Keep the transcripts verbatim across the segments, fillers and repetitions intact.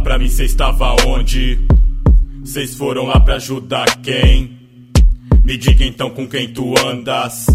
pra mim, cê estava onde? Cês foram lá pra ajudar quem? Me diga então com quem tu andas,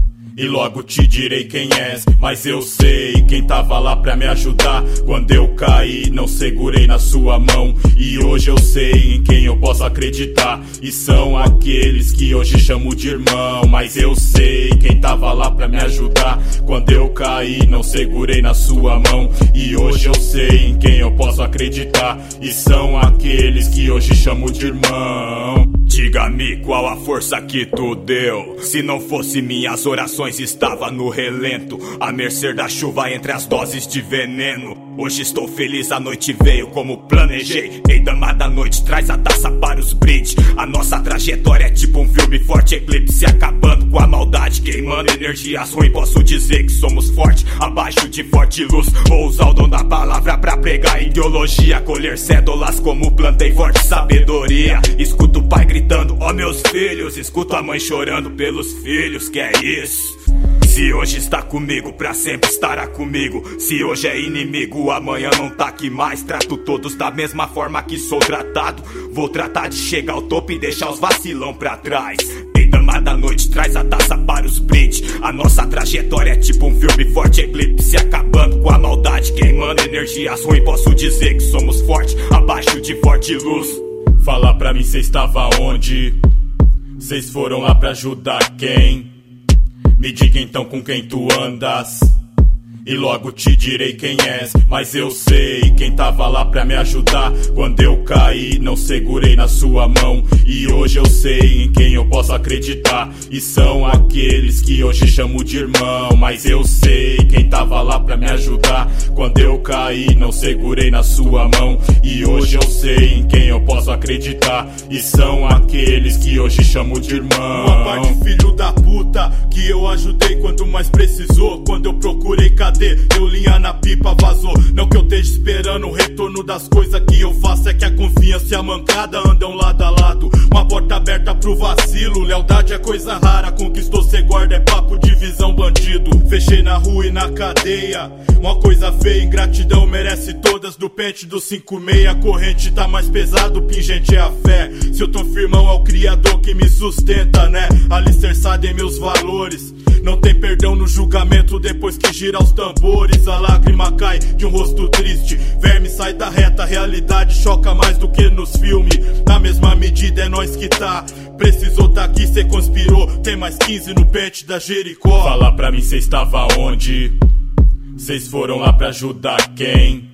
e logo te direi quem és. Mas eu sei quem tava lá pra me ajudar. Quando eu caí, não segurei na sua mão. E hoje eu sei em quem eu posso acreditar, e são aqueles que hoje chamo de irmão. Mas eu sei quem tava lá pra me ajudar. Quando eu caí, não segurei na sua mão. E hoje eu sei em quem eu posso acreditar, e são aqueles que hoje chamo de irmão. Diga-me qual a força que tu deu. Se não fosse minhas orações, estava no relento, à mercê da chuva entre as doses de veneno. Hoje estou feliz, a noite veio como planejei. Ei, dama da noite, traz a taça para os brindes. A nossa trajetória é tipo um filme forte, eclipse acabando com a maldade, queimando energias ruins. Posso dizer que somos fortes, abaixo de forte luz. Vou usar o dom da palavra pra pregar ideologia, colher cédulas como plantei forte sabedoria. Escuto o pai gritando, ó meus filhos, escuto a mãe chorando pelos filhos, que é isso. Se hoje está comigo, pra sempre estará comigo. Se hoje é inimigo, amanhã não tá aqui mais. Trato todos da mesma forma que sou tratado. Vou tratar de chegar ao topo e deixar os vacilão pra trás. Ei, dama da noite, traz a taça para os brindes. A nossa trajetória é tipo um filme forte, eclipse acabando com a maldade, queimando energias ruins. Posso dizer que somos fortes, abaixo de forte luz. Fala pra mim, cê estava onde? Cês foram lá pra ajudar quem? Me diga então com quem tu andas, e logo te direi quem és. Mas eu sei quem tava lá pra me ajudar. Quando eu caí, não segurei na sua mão. E hoje eu sei em quem eu posso acreditar, e são aqueles que hoje chamo de irmão. Mas eu sei quem tava lá pra me ajudar. Quando eu caí, não segurei na sua mão. E hoje eu sei em quem eu posso acreditar, e são aqueles que hoje chamo de irmão. Uma parte filho da puta que eu ajudei quando mais precisou. Quando eu procurei, cadê? Eu linha na pipa, vazou. Não que eu esteja esperando o retorno das coisas que eu faço, é que a confiança e a mancada andam lado a lado. Uma porta aberta pro vacilo, lealdade é coisa rara. Conquistou, cê guarda, é papo de visão bandido. Fechei na rua e na cadeia, uma coisa feia, ingratidão merece todas. Do pente do cinco meia, a corrente tá mais pesado, o pingente é a fé. Se eu tô firmão é o criador que me sustenta, né? Alicerçado em meus valores, não tem perdão no julgamento depois que gira os tambores. A lágrima cai de um rosto triste, verme sai da reta, a realidade choca mais do que nos filmes. Na mesma medida é nós que tá, precisou tá aqui, cê conspirou. Tem mais quinze no pente da Jericó. Fala pra mim, cê estava onde? Cês foram lá pra ajudar quem?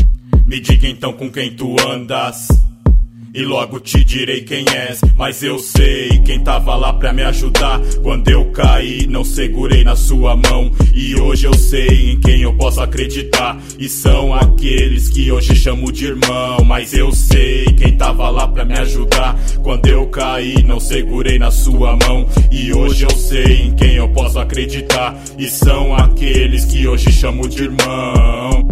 Me diga então com quem tu andas, e logo te direi quem és. Mas eu sei quem tava lá pra me ajudar. Quando eu caí, não segurei na sua mão. E hoje eu sei em quem eu posso acreditar, e são aqueles que hoje chamo de irmão. Mas eu sei quem tava lá pra me ajudar. Quando eu caí, não segurei na sua mão. E hoje eu sei em quem eu posso acreditar, e são aqueles que hoje chamo de irmão.